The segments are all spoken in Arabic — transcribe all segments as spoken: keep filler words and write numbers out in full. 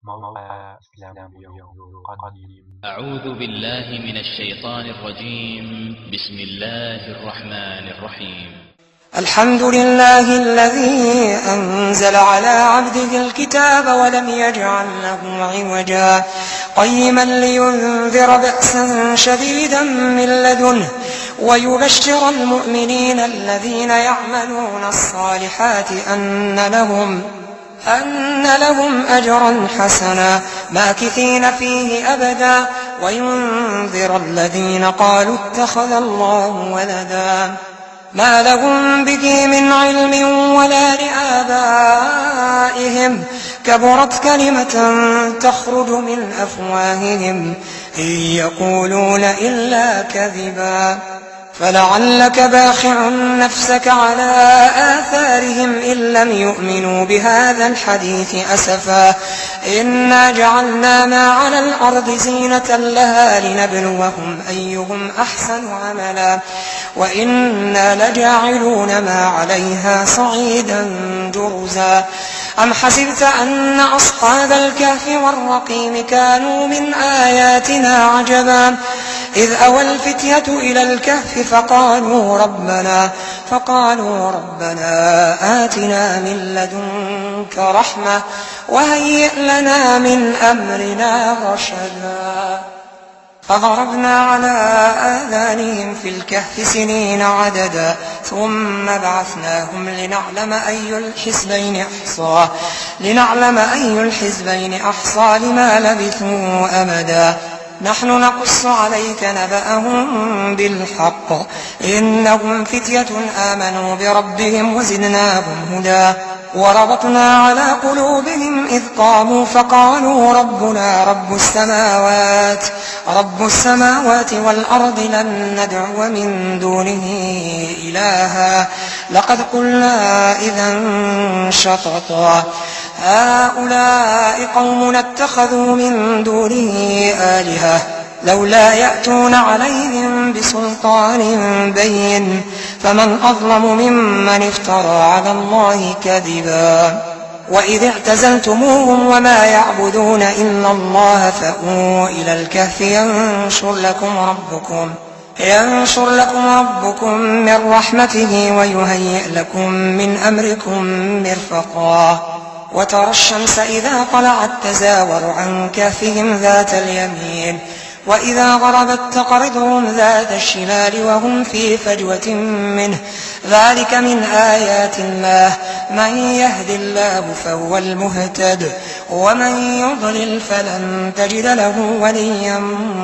موقع إسلامي يقدم. أعوذ بالله من الشيطان الرجيم. بسم الله الرحمن الرحيم. الحمد لله الذي أنزل على عبده الكتاب ولم يجعل له عوجا قيما لينذر بأسا شديدا من لدنه ويبشر المؤمنين الذين يعملون الصالحات أن لهم أن لهم أجرا حسنا ماكثين فيه أبدا وينذر الذين قالوا اتخذ الله ولدا ما لهم به من علم ولا لآبائهم كبرت كلمة تخرج من أفواههم إن يقولون إلا كذبا فلعلك باخع نفسك على آثارهم إن لم يؤمنوا بهذا الحديث أسفا إنا جعلنا ما على الأرض زينة لها لنبلوهم أيهم أحسن عملا وإنا لجاعلون ما عليها صعيدا جرزا أم حسبت أن أصحاب الكهف والرقيم كانوا من آياتنا عجبا إذ أوى الفتية إلى الكهف فقالوا ربنا فقالوا ربنا آتنا من لدنك رحمة وهيئ لنا من أمرنا رشدا فضربنا على آذانهم في الكهف سنين عددا ثم بعثناهم لنعلم أي الحزبين أحصى لنعلم أي الحزبين أحصى لما لبثوا أمدا نحن نقص عليك نبأهم بالحق إنهم فتية آمنوا بربهم وزدناهم هدى وربطنا على قلوبهم إذ قاموا فقالوا ربنا رب السماوات رب السماوات والأرض لن ندعو من دونه إلها لقد قلنا إذا شططا هؤلاء قوم اتخذوا من دونه آلهة لولا يأتون عليهم بسلطان بين فمن أظلم ممن افترى على الله كذبا وإذ اعتزلتموهم وما يعبدون إلا الله فأووا إلى الكهف ينشر لكم ربكم ينشر لكم ربكم من رحمته ويهيئ لكم من أمركم مرفقا وترى الشمس إذا طلعت تزاور عن كهفهم ذات اليمين وإذا غربت تقرضهم ذات الشمال وهم في فجوة منه ذلك من آيات الله من يهد الله فهو المهتد ومن يضلل فلن تجد له وليا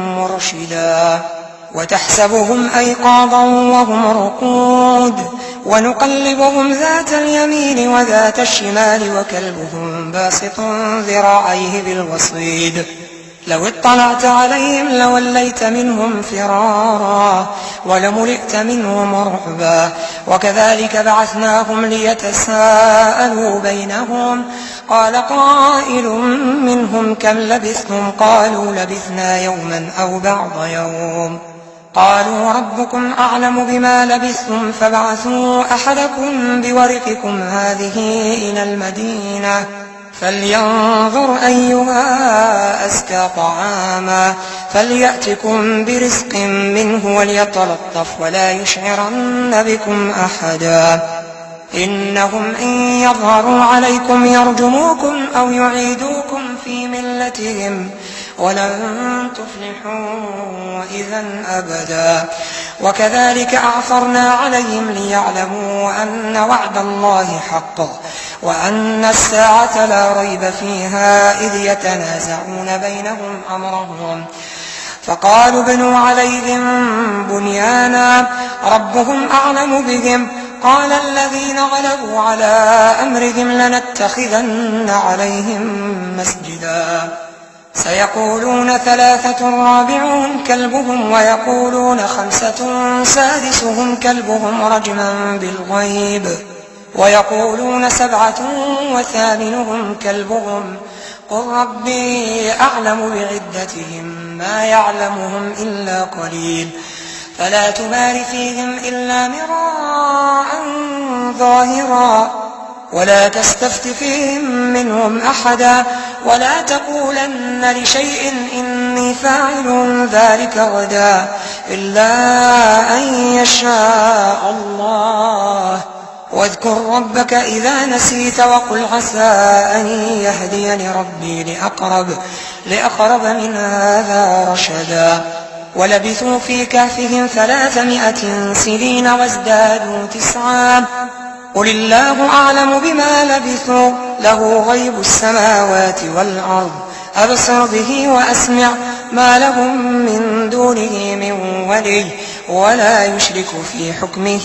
مرشدا وتحسبهم أيقاظا وهم رقود ونقلبهم ذات اليمين وذات الشمال وكلبهم باسط ذراعيه بالوصيد لو اطلعت عليهم لوليت منهم فرارا ولملئت منهم رعبا وكذلك بعثناهم ليتساءلوا بينهم قال قائل منهم كم لبثتم قالوا لبثنا يوما أو بعض يوم قالوا ربكم أعلم بما لبثتم فابعثوا أحدكم بورقكم هذه إلى المدينة فلينظر أيها أزكى طعاما فليأتكم برزق منه وليتلطف ولا يشعرن بكم أحدا إنهم إن يظهروا عليكم يرجموكم أو يعيدوكم في ملتهم ولن تفلحوا إذا أبدا وكذلك أعثرنا عليهم ليعلموا أن وعد الله حق وأن الساعة لا ريب فيها إذ يتنازعون بينهم أمرهم فقالوا ابنوا عليهم بنيانا ربهم أعلم بهم قال الذين غلبوا على أمرهم لنتخذن عليهم مسجدا سيقولون ثلاثة رابعهم كلبهم ويقولون خمسة سادسهم كلبهم رجما بالغيب ويقولون سبعة وثامنهم كلبهم قل ربي أعلم بعدتهم ما يعلمهم إلا قليل فلا تمار فيهم إلا مراء ظاهرا ولا تستفت فيهم منهم أحدا ولا تقولن لشيء إني فاعل ذلك غدا إلا أن يشاء الله. واذكر ربك إذا نسيت وقل عسى أن يهديني ربي لأقرب, لأقرب من هذا رشدا. ولبثوا في كهفهم ثلاثمائة سنين وازدادوا تسعا قل الله أعلم بما لبثوا له غيب السماوات والأرض أبصر به وأسمع ما لهم من دونه من ولي ولا يشرك في حكمه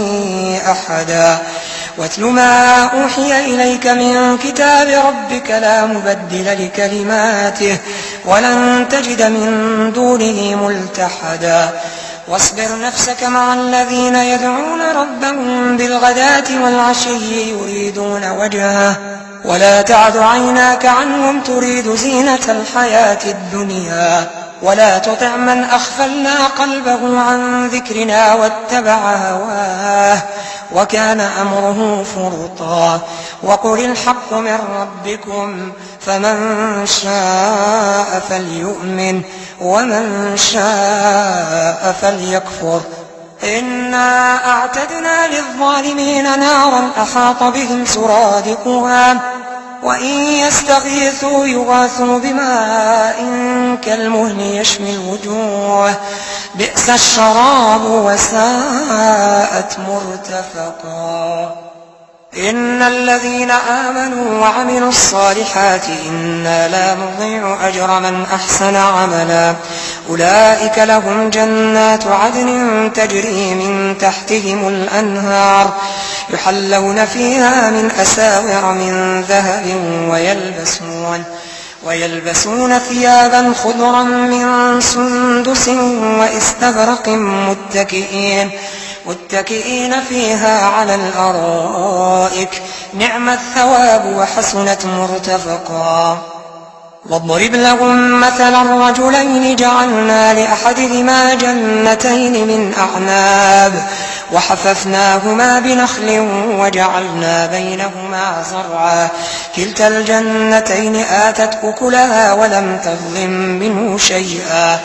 أحدا. واتل ما أوحي إليك من كتاب ربك لا مبدل لكلماته ولن تجد من دونه ملتحدا. واصبر نفسك مع الذين يدعون ربهم بالغداة والعشي يريدون وجهه ولا تعد عيناك عنهم تريد زينة الحياة الدنيا ولا تطع من أغفلنا قلبه عن ذكرنا واتبع هواه وكان أمره فرطا. وقل الحق من ربكم فمن شاء فليؤمن ومن شاء فليكفر. إنا أعتدنا للظالمين نارا أحاط بهم سرادقها وإن يستغيثوا يغاثوا بماء كالمهل يشوي الوجوه بئس الشراب وساءت مرتفقا. إن الذين آمنوا وعملوا الصالحات إنا لا نضيع أجر من أحسن عملا أولئك لهم جنات عدن تجري من تحتهم الأنهار يحلون فيها من أساور من ذهب ويلبسون, ويلبسون ثيابا خضرا من سندس واستبرق متكئين متكئين فيها على الأرائك نعم الثواب وحسنت مرتفقا. واضرب لهم مثلا رجلين جعلنا لأحدهما جنتين من أعناب وحففناهما بنخل وجعلنا بينهما زرعا كلتا الجنتين آتت أكلها ولم تظلم منه شيئا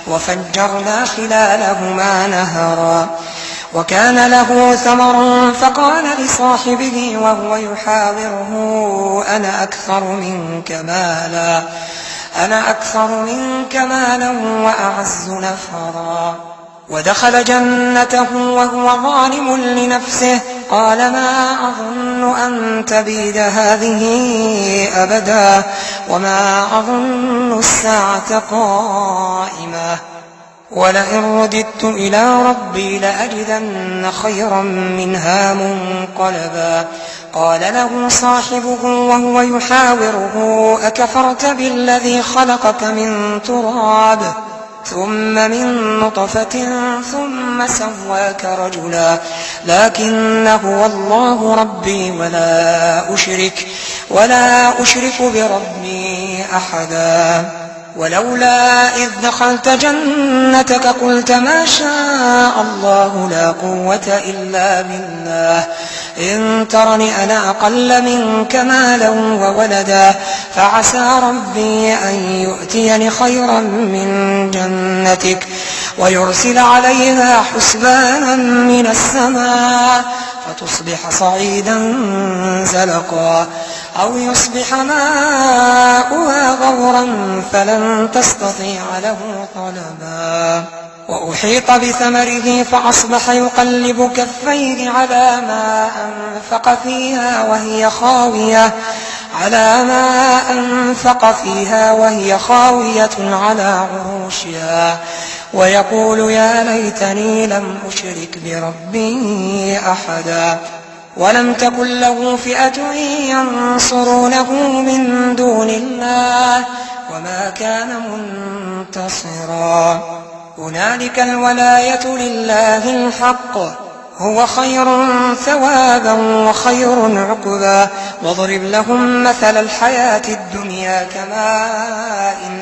وفجرنا خلالهما نهرا. وكان له ثمر فقال لصاحبه وهو يحاوره أنا أكثر منك مالا أنا أكثر منك مالا وأعز نفرا. ودخل جنته وهو ظالم لنفسه قال ما أظن أن تبيد هذه أبدا وما أظن الساعة قائمة ولئن رددت إلى ربي لأجدن خيرا منها منقلبا. قال له صاحبه وهو يحاوره أكفرت بالذي خلقك من تراب ثم من نطفة ثم سواك رجلا لكن هو الله ربي ولا أشرك, ولا أشرك بربي أحدا. ولولا إذ دخلت جنتك قلت ما شاء الله لا قوة إلا بالله إن ترني أنا أقل منك مالا وولدا فعسى ربي أن يؤتيني خيرا من جنتك ويرسل عليها حسبانا من السماء فتصبح صعيدا زلقا أو يصبح ماؤها غورا فلن تستطيع له طلبا. وأحيط بثمره فأصبح يقلب كفيه على ما أنفق فيها وهي خاوية على ما أنفق فيها وهي خاوية على عروشها ويقول يا ليتني لم أشرك بربي أحدا. ولم تكن له فئة ينصرونه من دون الله وما كان منتصرا. هنالك الولاية لله الحق هو خير ثوابا وخير عقبا. واضرب لهم مثل الحياة الدنيا كماء إن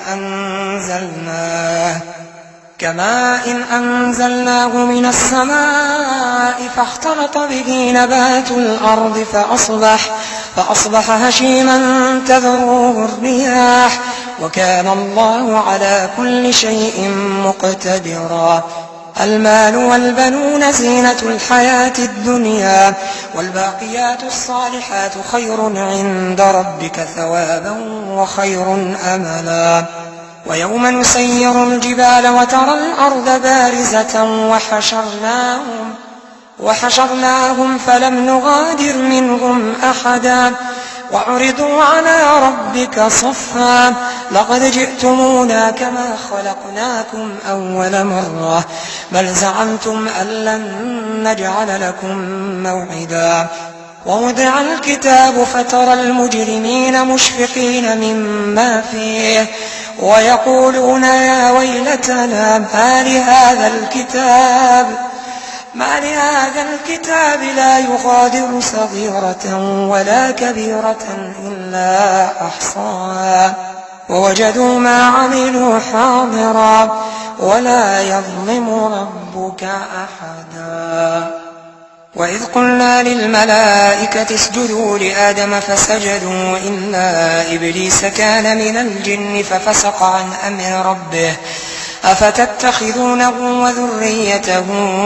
أنزلناه كماء إن أنزلناه من السماء الماء فاختلط به نبات الأرض فأصبح, فأصبح هشيما تذروه الرياح وكان الله على كل شيء مقتدرا. المال والبنون زينة الحياة الدنيا والباقيات الصالحات خير عند ربك ثوابا وخير أملا. ويوم نسير الجبال وترى الأرض بارزة وحشرناهم, وحشرناهم فلم نغادر منهم أحدا وعرضوا على ربك صفا لقد جئتمونا كما خلقناكم أول مرة بل زعمتم أن لن نجعل لكم موعدا. ووضع الكتاب فترى المجرمين مشفقين مما فيه ويقولون يا ويلتنا ما لهذا الكتاب ما لهذا الكتاب لا يغادر صغيرة ولا كبيرة إلا أحصاها ووجدوا ما عملوا حاضرا ولا يظلم ربك أحدا. وإذ قلنا للملائكة اسجدوا لآدم فسجدوا إلا إبليس كان من الجن ففسق عن أمر ربه أفتتخذونه وذريته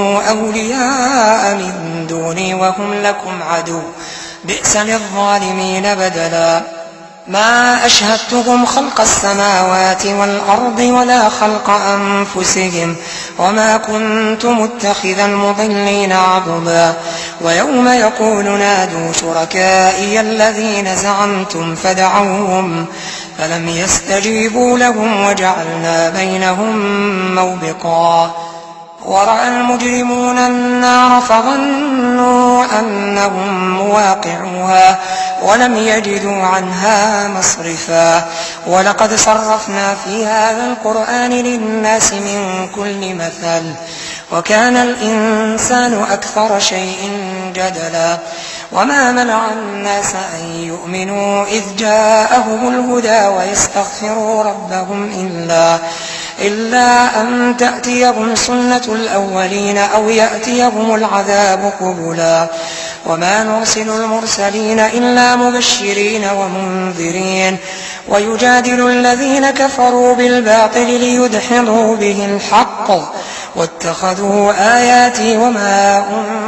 أولياء من دوني وهم لكم عدو بئس للظالمين بدلا. ما أشهدتهم خلق السماوات والأرض ولا خلق أنفسهم وما كنت متخذ المضلين عضدا. ويوم يقول نادوا شركائي الذين زعمتم فدعوهم فلم يستجيبوا لهم وجعلنا بينهم موبقا. ورأى المجرمون النار فظنوا أنهم مواقعوها ولم يجدوا عنها مصرفا. ولقد صرفنا في هذا القرآن للناس من كل مثل وكان الإنسان أكثر شيء جدلا. وما منع الناس أن يؤمنوا إذ جاءهم الهدى ويستغفروا ربهم إلا إلا أن تأتيهم سنة الأولين أو يأتيهم العذاب قبلا. وما نرسل المرسلين إلا مبشرين ومنذرين ويجادل الذين كفروا بالباطل ليدحضوا به الحق واتخذوا آياتي وما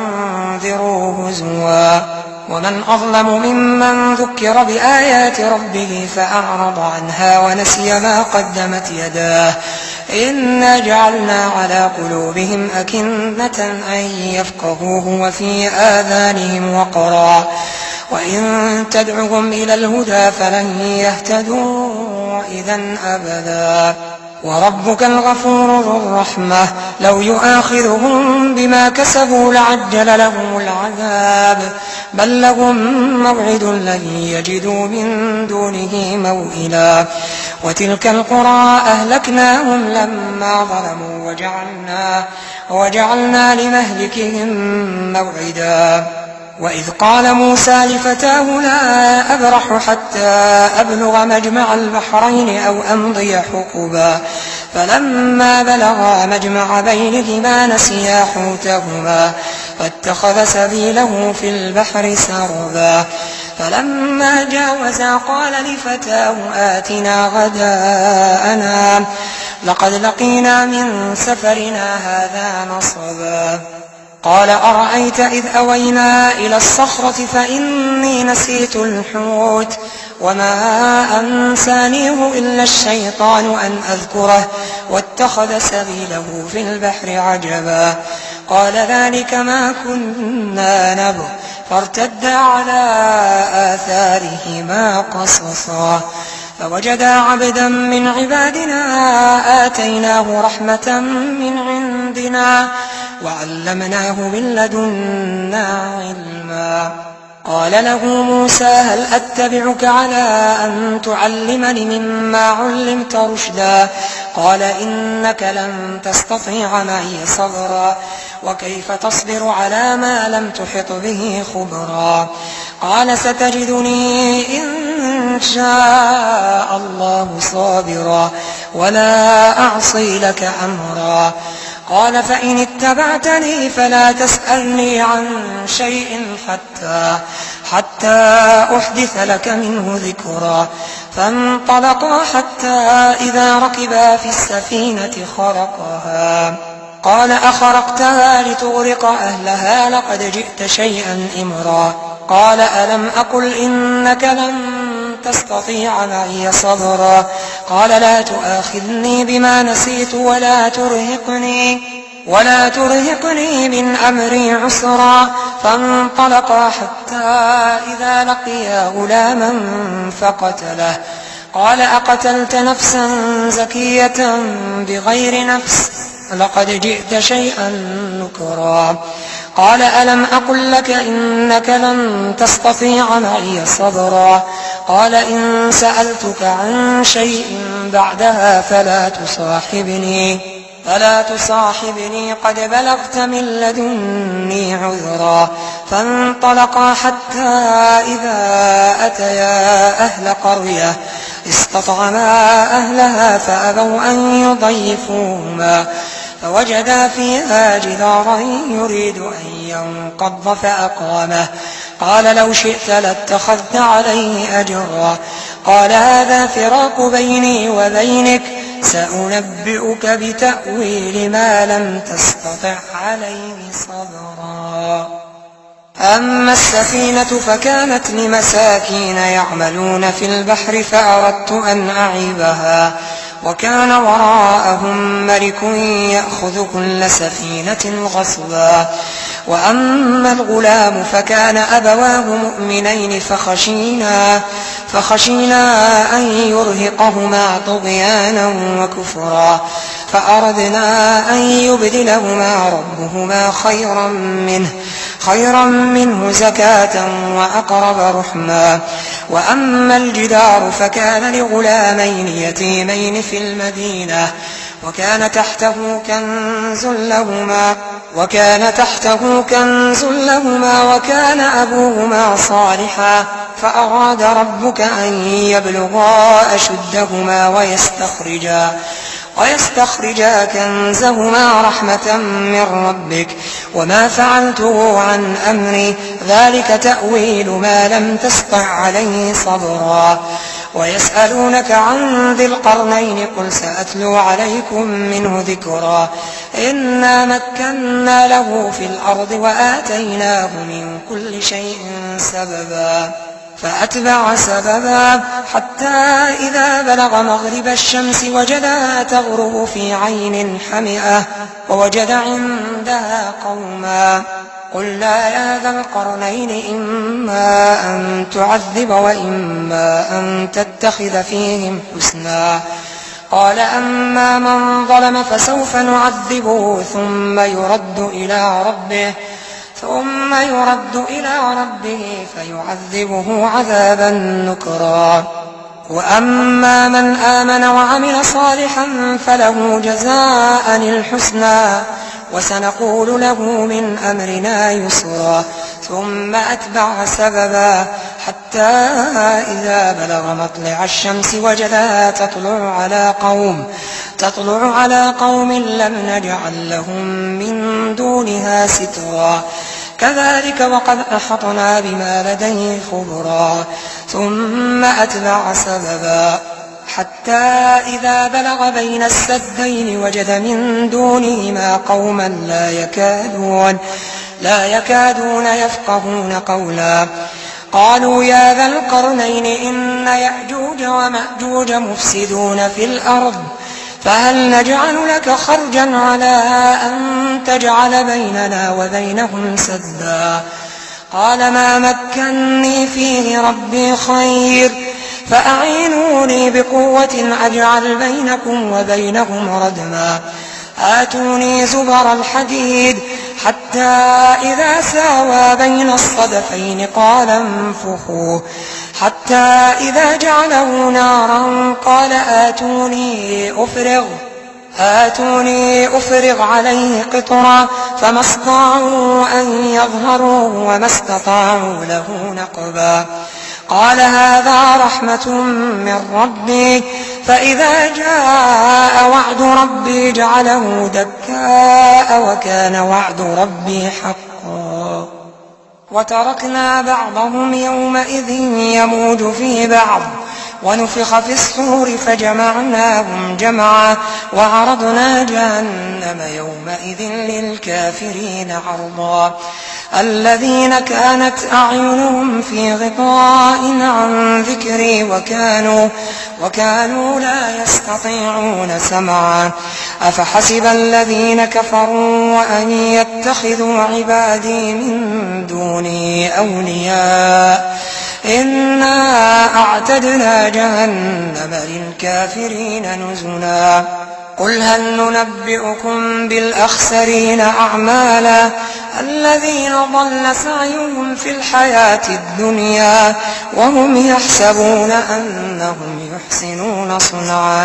أنذروا هزوا. ومن أظلم ممن ذكر بآيات ربه فأعرض عنها ونسي ما قدمت يداه إنا جعلنا على قلوبهم أكنة أن يفقهوه وفي آذانهم وقرا وإن تدعهم إلى الهدى فلن يهتدوا إذا أبدا. وربك الغفور ذو الرحمة لو يؤاخذهم بما كسبوا لعجل لهم العذاب بل لهم موعد لن يجدوا من دونه موئلا. وتلك القرى أهلكناهم لما ظلموا وجعلنا, وجعلنا لمهلكهم موعدا. وإذ قال موسى لفتاه لا أبرح حتى أبلغ مجمع البحرين أو أمضي حقبا فلما بلغا مجمع بينهما نسيا حوتهما فاتخذ سبيله في البحر سربا. فلما جاوزا قال لفتاه آتنا غداءنا لقد لقينا من سفرنا هذا نصبا. قال أرأيت إذ أوينا إلى الصخرة فإني نسيت الحوت وما أنسانيه إلا الشيطان أن أذكره واتخذ سبيله في البحر عجبا. قال ذلك ما كنا نبغ فارتدا على آثارهما قصصا. فوجدا عبدا من عبادنا آتيناه رحمة من عندنا وعلمناه من لدنا علما. قال له موسى هل أتبعك على أن تعلمني مما علمت رشدا قال إنك لن تستطيع معي صبرا وكيف تصبر على ما لم تحط به خبرا. قال ستجدني إن شاء الله صابرا ولا أعصي لك أمرا. قال فإن اتبعتني فلا تسألني عن شيء حتى, حتى أحدث لك منه ذكرا. فانطلقا حتى إذا ركبا في السفينة خرقها. قال أخرقتها لتغرق أهلها لقد جئت شيئا إمرا. قال ألم أقل إنك لن تستطيع معي صبرا. قال لا تؤاخذني بما نسيت ولا ترهقني ولا ترهقني من أمري عسرا. فانطلقا حتى إذا لقيا غلاما فقتله. قال أقتلت نفسا زكية بغير نفس لقد جئت شيئا نكرا. قال ألم أقل لك إنك لن تستطيع معي صبرا. قال إن سألتك عن شيء بعدها فلا تصاحبني فلا تصاحبني قد بلغت من لدني عذرا. فانطلقا حتى إذا أتيا أهل قرية استطعما أهلها فأبوا أن يضيفوهما فوجدا فيها جدارا يريد أن ينقض فأقامه. قال لو شئت لاتخذت عليه أجرا. قال هذا فراق بيني وبينك سأنبئك بتأويل ما لم تستطع عليه صبرا. أما السفينة فكانت لمساكين يعملون في البحر فأردت أن أعيبها وكان وراءهم ملك يأخذ كل سفينة غصبا. وأما الغلام فكان أبواه مؤمنين فخشينا, فخشينا أن يرهقهما طغيانا وكفرا. فأردنا أن يبدلهما ربهما خيرا منه, خيرا منه زكاة وأقرب رحما. وأما الجدار فكان لغلامين يتيمين في المدينة وكان تحته كنز لهما وكان تحته كنز لهما وكان أبوهما صالحا فأراد ربك أن يبلغا أشدهما ويستخرجا ويستخرجا كنزهما رحمة من ربك وما فعلته عن أمري ذلك تأويل ما لم تسطع عليه صبرا. ويسألونك عن ذي القرنين قل سأتلو عليكم منه ذكرا. إنا مكنا له في الأرض وآتيناه من كل شيء سببا. فأتبع سببا حتى إذا بلغ مغرب الشمس وجدها تغرب في عين حمئة ووجد عندها قوما. قلنا يا ذا القرنين إما أن تعذب وإما أن تتخذ فيهم حسنا. قال أما من ظلم فسوف نعذبه ثم يرد إلى ربه ثم يرد إلى ربه فيعذبه عذابا نكرا. وأما من آمن وعمل صالحا فله جزاء الحسنى وسنقول له من أمرنا يسرا. ثم أتبع سببا حتى إذا بلغ مطلع الشمس وجدها تطلع على قوم تطلع على قوم لم نجعل لهم من دونها سترا. كذلك وقد أحطنا بما لديه خبرا. ثم أتبع سببا حتى إذا بلغ بين السدين وجد من دونهما قوما لا يكادون لا يكادون يفقهون قولا. قالوا يا ذا القرنين إن يأجوج ومأجوج مفسدون في الأرض فهل نجعل لك خرجا على أن تجعل بيننا وبينهم سدا. قال ما مكني فيه ربي خير فأعينوني بقوة أجعل بينكم وبينهم ردما. آتوني زبر الحديد حتى إذا ساوى بين الصدفين قال انفخوا حتى إذا جعله نارا قال آتوني أفرغ آتوني أفرغ عليه قطرا. فما استطاعوا أن يظهروه وما استطاعوا له نقبا. قال هذا رحمة من ربي فإذا جاء وعد ربي جعله دكاء وكان وعد ربي حقا. وتركنا بعضهم يومئذ يموج في بعض ونفخ في الصور فجمعناهم جمعا وعرضنا جهنم يومئذ للكافرين عرضا الذين كانت أعينهم في غطاء عن ذكري وكانوا, وكانوا لا يستطيعون سمعا أفحسب الذين كفروا أن يتخذوا عبادي من دوني أولياء إنا أعتدنا جهنم للكافرين نزلا. قل هل ننبئكم بالأخسرين أعمالا الذين ضل سعيهم في الحياة الدنيا وهم يحسبون أنهم يحسنون صنعا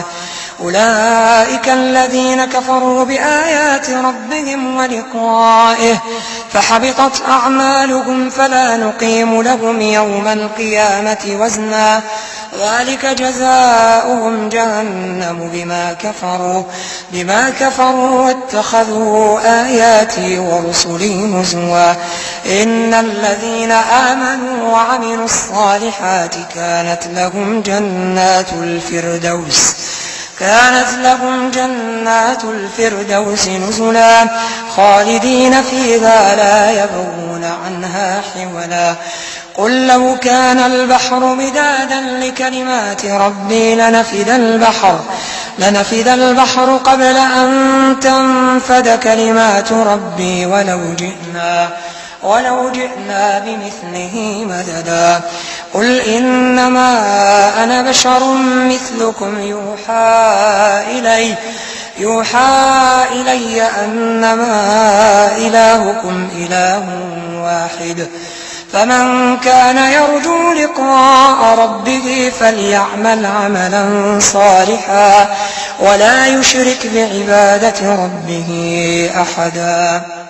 أولئك الذين كفروا بآيات ربهم ولقائه فحبطت أعمالهم فلا نقيم لهم يوم القيامة وزنا ذلك جزاؤهم جهنم بما كفروا بما كفروا واتخذوا آياتي ورسلي هزوا إن الذين آمنوا وعملوا الصالحات كانت لهم جنات الفردوس كانت لهم جنات الفردوس نزلا خالدين فيها لا يبغون عنها حولا. قل لو كان البحر مدادا لكلمات ربي لنفد البحر لنفد البحر قبل أن تنفد كلمات ربي ولو جئنا ولو جئنا بمثله مددا. قل إنما أنا بشر مثلكم يوحى إلي يوحى إلي أنما إلهكم إله واحد فمن كان يرجو لقاء ربه فليعمل عملا صالحا ولا يشرك بعبادة ربه أحدا.